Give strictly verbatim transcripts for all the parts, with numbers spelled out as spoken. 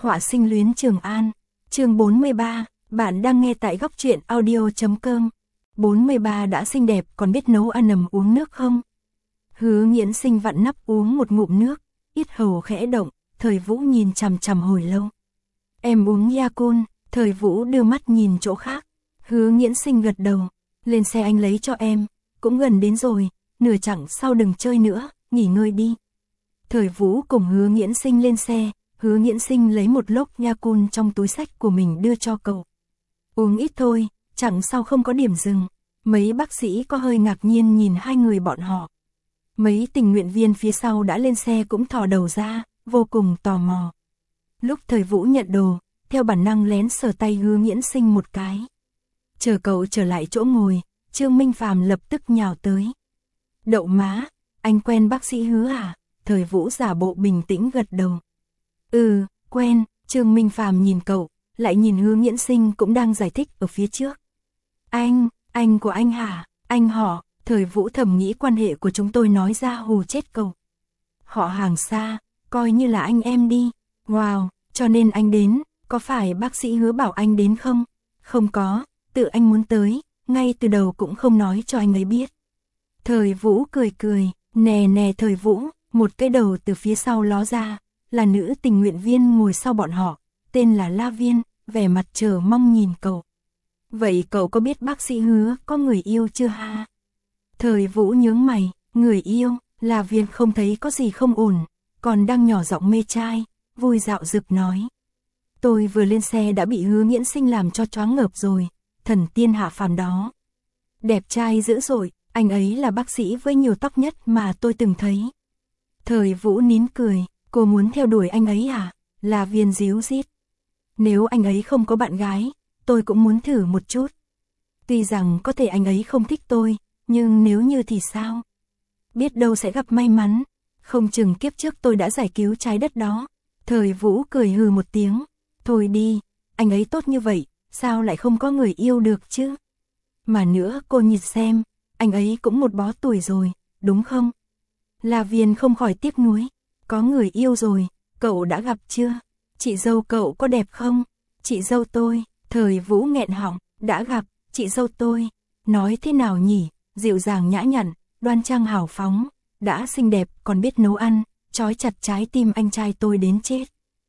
Họa sinh luyến Trường An. Chương bốn mươi ba, bạn đang nghe tại góc truyện audio chấm com. bốn mươi ba đã xinh đẹp còn biết nấu ăn ầm uống nước không? Hứa Nghiễn Sinh vặn nắp uống một ngụm nước, yết hầu khẽ động, Thời Vũ nhìn chằm chằm hồi lâu. Em uống Yakult, Thời Vũ đưa mắt nhìn chỗ khác. Hứa Nghiễn Sinh gật đầu, lên xe anh lấy cho em, cũng gần đến rồi, nửa chặng sau đừng chơi nữa, nghỉ ngơi đi. Thời Vũ cùng Hứa Nghiễn Sinh lên xe, Hứa Nghiễn Sinh lấy một lốc Yakult trong túi xách của mình đưa cho cậu. Uống ít thôi, chẳng sau không có điểm dừng. Mấy bác sĩ có hơi ngạc nhiên nhìn hai người bọn họ. Mấy tình nguyện viên phía sau đã lên xe cũng thò đầu ra, vô cùng tò mò. Lúc Thời Vũ nhận đồ, theo bản năng lén sờ tay Hứa Nghiễn Sinh một cái. Chờ cậu trở lại chỗ ngồi, Trương Minh Phàm lập tức nhào tới. Đậu má, anh quen bác sĩ Hứa à? Thời Vũ giả bộ bình tĩnh gật đầu. Ừ, quen. Trương Minh Phàm nhìn cậu, lại nhìn Hứa Nghiễn Sinh cũng đang giải thích ở phía trước. Anh, anh của anh hả? Anh họ. Thời Vũ thầm nghĩ quan hệ của chúng tôi nói ra hù chết cậu. Họ hàng xa, coi như là anh em đi. Wow, cho nên anh đến, có phải bác sĩ Hứa bảo anh đến không? Không có, tự anh muốn tới, ngay từ đầu cũng không nói cho anh ấy biết. Thời Vũ cười cười, nè nè Thời Vũ, một cái đầu từ phía sau ló ra, là nữ tình nguyện viên ngồi sau bọn họ, tên là La Viên, vẻ mặt chờ mong nhìn cậu. Vậy cậu có biết bác sĩ Hứa có người yêu chưa ha? Thời Vũ nhướng mày, người yêu, La Viên không thấy có gì không ổn, còn đang nhỏ giọng mê trai, vui dạo dực nói. Tôi vừa lên xe đã bị Hứa Nghiễn Sinh làm cho choáng ngợp rồi, thần tiên hạ phàm đó. Đẹp trai dữ dội, anh ấy là bác sĩ với nhiều tóc nhất mà tôi từng thấy. Thời Vũ nín cười, cô muốn theo đuổi anh ấy à? La Viên díu dít. Nếu anh ấy không có bạn gái, tôi cũng muốn thử một chút. Tuy rằng có thể anh ấy không thích tôi, nhưng nếu như thì sao? Biết đâu sẽ gặp may mắn, không chừng kiếp trước tôi đã giải cứu trái đất đó. Thời Vũ cười hừ một tiếng. Thôi đi, anh ấy tốt như vậy, sao lại không có người yêu được chứ? Mà nữa cô nhìn xem, anh ấy cũng một bó tuổi rồi, đúng không? La Viên không khỏi tiếc nuối. Có người yêu rồi, cậu đã gặp chưa? Chị dâu cậu có đẹp không? Chị dâu tôi, Thời Vũ nghẹn họng, đã gặp, chị dâu tôi. Nói thế nào nhỉ? Dịu dàng nhã nhặn, đoan trang hào phóng, đã xinh đẹp còn biết nấu ăn, trói chặt trái tim anh trai tôi đến chết.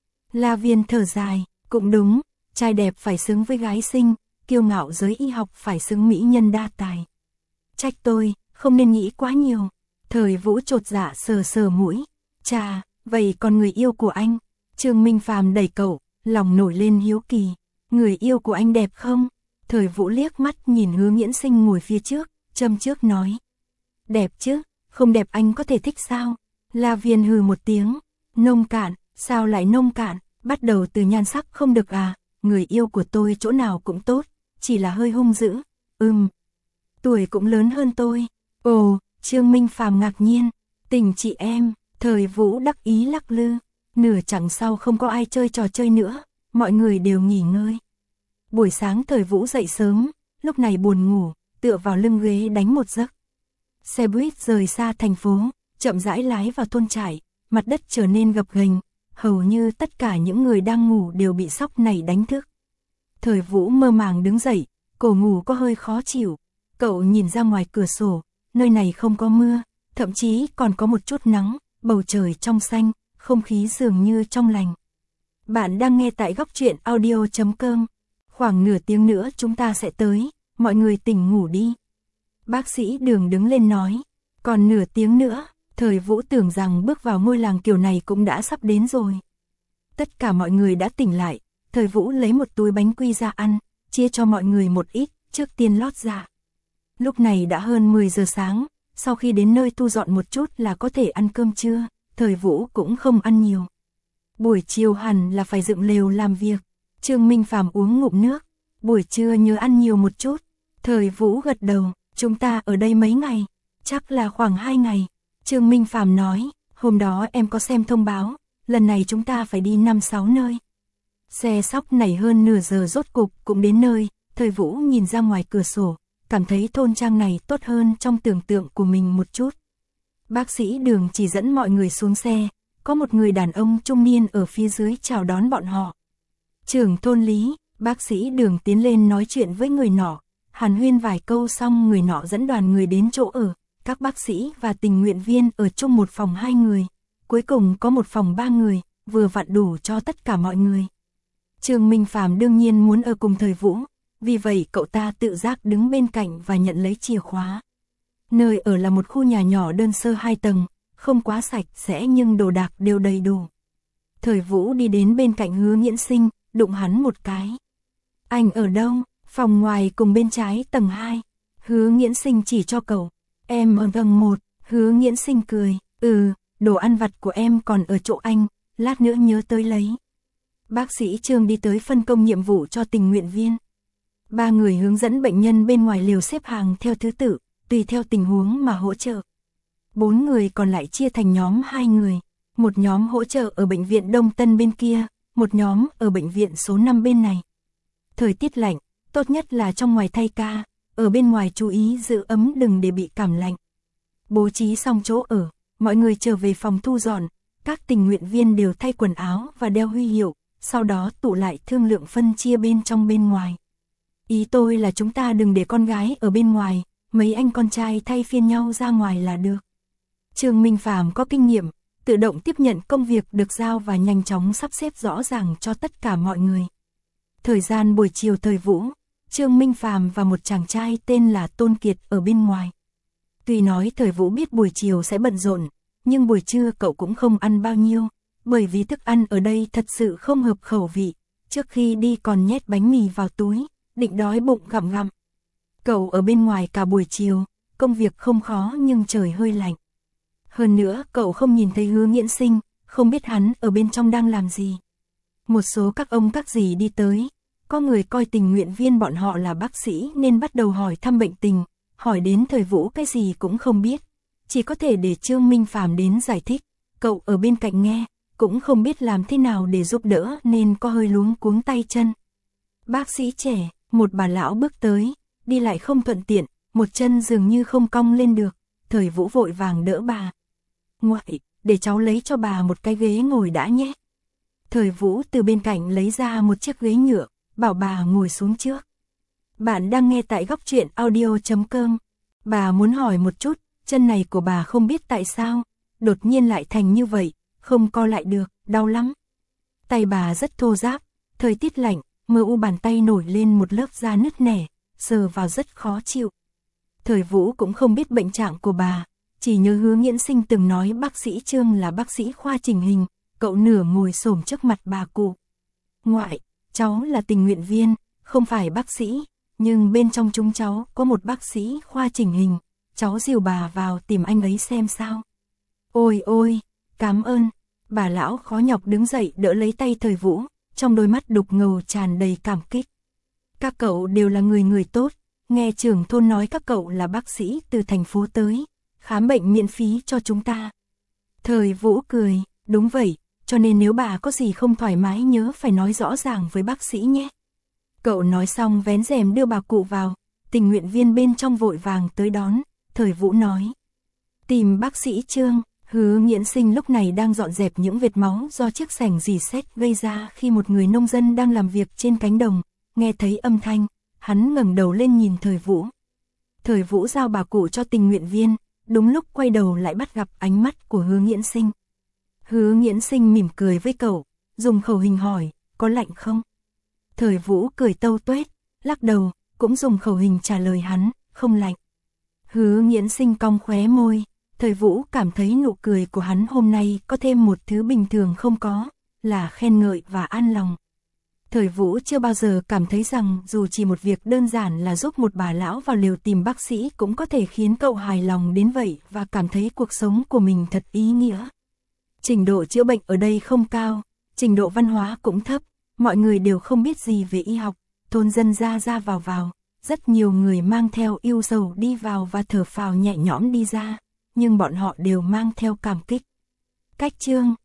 La Viên thở dài, cũng đúng, trai đẹp phải xứng với gái xinh, kiêu ngạo giới y học phải xứng mỹ nhân đa tài. Trách tôi, không nên nghĩ quá nhiều. Thời Vũ chột dạ sờ sờ mũi. Chà, vậy còn người yêu của anh? Trương Minh Phàm đẩy cậu, lòng nổi lên hiếu kỳ. Người yêu của anh đẹp không? Thời Vũ liếc mắt nhìn Hứa Nghiễn Sinh ngồi phía trước, châm trước nói. Đẹp chứ, không đẹp anh có thể thích sao? La Viên hừ một tiếng. Nông cạn, sao lại nông cạn? Bắt đầu từ nhan sắc không được à? Người yêu của tôi chỗ nào cũng tốt, chỉ là hơi hung dữ. Ừm, tuổi cũng lớn hơn tôi. Ồ, Trương Minh Phàm ngạc nhiên. Tình chị em. Thời Vũ đắc ý lắc lư. Nửa chặng sau không có ai chơi trò chơi nữa, mọi người đều nghỉ ngơi. Buổi sáng Thời Vũ dậy sớm, lúc này buồn ngủ, tựa vào lưng ghế đánh một giấc. Xe buýt rời xa thành phố, chậm rãi lái vào thôn trại, mặt đất trở nên gập ghềnh, hầu như tất cả những người đang ngủ đều bị sóc này đánh thức. Thời Vũ mơ màng đứng dậy, cổ ngủ có hơi khó chịu, cậu nhìn ra ngoài cửa sổ, nơi này không có mưa, thậm chí còn có một chút nắng, bầu trời trong xanh, không khí dường như trong lành. Bạn đang nghe tại góc truyện audio chấm com. Khoảng nửa tiếng nữa chúng ta sẽ tới, mọi người tỉnh ngủ đi. Bác sĩ Đường đứng lên nói. Còn nửa tiếng nữa, Thời Vũ tưởng rằng bước vào ngôi làng kiểu này cũng đã sắp đến rồi. Tất cả mọi người đã tỉnh lại, Thời Vũ lấy một túi bánh quy ra ăn, chia cho mọi người một ít, trước tiên lót dạ. Lúc này đã hơn mười giờ sáng, sau khi đến nơi thu dọn một chút là có thể ăn cơm trưa, Thời Vũ cũng không ăn nhiều. Buổi chiều hẳn là phải dựng lều làm việc. Trương Minh Phàm uống ngụm nước. Buổi trưa nhớ ăn nhiều một chút. Thời Vũ gật đầu. Chúng ta ở đây mấy ngày? Chắc là khoảng hai ngày. Trương Minh Phàm nói. Hôm đó em có xem thông báo. Lần này chúng ta phải đi năm sáu nơi. Xe sóc này hơn nửa giờ rốt cục cũng đến nơi. Thời Vũ nhìn ra ngoài cửa sổ, cảm thấy thôn trang này tốt hơn trong tưởng tượng của mình một chút. Bác sĩ Đường chỉ dẫn mọi người xuống xe, có một người đàn ông trung niên ở phía dưới chào đón bọn họ. Trưởng thôn Lý, bác sĩ Đường tiến lên nói chuyện với người nọ, hàn huyên vài câu xong người nọ dẫn đoàn người đến chỗ ở, các bác sĩ và tình nguyện viên ở chung một phòng hai người, cuối cùng có một phòng ba người, vừa vặn đủ cho tất cả mọi người. Trương Minh Phàm đương nhiên muốn ở cùng Thời Vũ, vì vậy cậu ta tự giác đứng bên cạnh và nhận lấy chìa khóa. Nơi ở là một khu nhà nhỏ đơn sơ hai tầng, không quá sạch sẽ nhưng đồ đạc đều đầy đủ. Thời Vũ đi đến bên cạnh Hứa Nghiễn Sinh, đụng hắn một cái. Anh ở đâu? Phòng ngoài cùng bên trái tầng hai. Hứa Nghiễn Sinh chỉ cho cậu. Em ở tầng một. Hứa Nghiễn Sinh cười. Ừ, đồ ăn vặt của em còn ở chỗ anh, lát nữa nhớ tới lấy. Bác sĩ Trương đi tới phân công nhiệm vụ cho tình nguyện viên. Ba người hướng dẫn bệnh nhân bên ngoài liều xếp hàng theo thứ tự, tùy theo tình huống mà hỗ trợ. Bốn người còn lại chia thành nhóm hai người. Một nhóm hỗ trợ ở bệnh viện Đông Tân bên kia, một nhóm ở bệnh viện số năm bên này. Thời tiết lạnh, tốt nhất là trong ngoài thay ca, ở bên ngoài chú ý giữ ấm đừng để bị cảm lạnh. Bố trí xong chỗ ở, mọi người trở về phòng thu dọn, các tình nguyện viên đều thay quần áo và đeo huy hiệu, sau đó tụ lại thương lượng phân chia bên trong bên ngoài. Ý tôi là chúng ta đừng để con gái ở bên ngoài, mấy anh con trai thay phiên nhau ra ngoài là được. Trương Minh Phàm có kinh nghiệm, tự động tiếp nhận công việc được giao và nhanh chóng sắp xếp rõ ràng cho tất cả mọi người. Thời gian buổi chiều Thời Vũ, Trương Minh Phàm và một chàng trai tên là Tôn Kiệt ở bên ngoài. Tuy nói Thời Vũ biết buổi chiều sẽ bận rộn, nhưng buổi trưa cậu cũng không ăn bao nhiêu, bởi vì thức ăn ở đây thật sự không hợp khẩu vị, trước khi đi còn nhét bánh mì vào túi, định đói bụng gặm gặm. Cậu ở bên ngoài cả buổi chiều, công việc không khó nhưng trời hơi lạnh. Hơn nữa cậu không nhìn thấy Hứa Nghiễn Sinh, không biết hắn ở bên trong đang làm gì. Một số các ông các dì đi tới, có người coi tình nguyện viên bọn họ là bác sĩ nên bắt đầu hỏi thăm bệnh tình, hỏi đến Thời Vũ cái gì cũng không biết, chỉ có thể để Trương Minh Phàm đến giải thích, cậu ở bên cạnh nghe, cũng không biết làm thế nào để giúp đỡ nên có hơi luống cuống tay chân. Bác sĩ trẻ, một bà lão bước tới, đi lại không thuận tiện, một chân dường như không cong lên được, Thời Vũ vội vàng đỡ bà. Ngoại, để cháu lấy cho bà một cái ghế ngồi đã nhé. Thời Vũ từ bên cạnh lấy ra một chiếc ghế nhựa, bảo bà ngồi xuống trước. Bạn đang nghe tại góc truyện audio chấm com. Bà muốn hỏi một chút, chân này của bà không biết tại sao, đột nhiên lại thành như vậy, không co lại được, đau lắm. Tay bà rất thô ráp, thời tiết lạnh, mờ u bàn tay nổi lên một lớp da nứt nẻ, sờ vào rất khó chịu. Thời Vũ cũng không biết bệnh trạng của bà, chỉ nhớ Hứa Nghiễn Sinh từng nói bác sĩ Trương là bác sĩ khoa chỉnh hình, cậu nửa ngồi xổm trước mặt bà cụ. Ngoại, cháu là tình nguyện viên, không phải bác sĩ, nhưng bên trong chúng cháu có một bác sĩ khoa chỉnh hình, cháu dìu bà vào tìm anh ấy xem sao. Ôi ôi, cảm ơn. Bà lão khó nhọc đứng dậy đỡ lấy tay Thời Vũ, trong đôi mắt đục ngầu tràn đầy cảm kích. Các cậu đều là người người tốt, nghe trưởng thôn nói các cậu là bác sĩ từ thành phố tới, khám bệnh miễn phí cho chúng ta. Thời Vũ cười, đúng vậy, cho nên nếu bà có gì không thoải mái nhớ phải nói rõ ràng với bác sĩ nhé. Cậu nói xong vén rèm đưa bà cụ vào, tình nguyện viên bên trong vội vàng tới đón, Thời Vũ nói. Tìm bác sĩ Trương. Hứa Nghiễn Sinh lúc này đang dọn dẹp những vệt máu do chiếc xẻng rỉ sét gây ra khi một người nông dân đang làm việc trên cánh đồng, nghe thấy âm thanh, hắn ngẩng đầu lên nhìn Thời Vũ. Thời Vũ giao bà cụ cho tình nguyện viên, đúng lúc quay đầu lại bắt gặp ánh mắt của Hứa Nghiễn Sinh. Hứa Nghiễn Sinh mỉm cười với cậu, dùng khẩu hình hỏi, có lạnh không? Thời Vũ cười tâu tuét, lắc đầu, cũng dùng khẩu hình trả lời hắn, không lạnh. Hứa Nghiễn Sinh cong khóe môi. Thời Vũ cảm thấy nụ cười của hắn hôm nay có thêm một thứ bình thường không có, là khen ngợi và an lòng. Thời Vũ chưa bao giờ cảm thấy rằng dù chỉ một việc đơn giản là giúp một bà lão vào lều tìm bác sĩ cũng có thể khiến cậu hài lòng đến vậy và cảm thấy cuộc sống của mình thật ý nghĩa. Trình độ chữa bệnh ở đây không cao, trình độ văn hóa cũng thấp, mọi người đều không biết gì về y học, thôn dân ra ra vào vào, rất nhiều người mang theo yêu sầu đi vào và thở phào nhẹ nhõm đi ra. Nhưng bọn họ đều mang theo cảm kích. Cách Trương,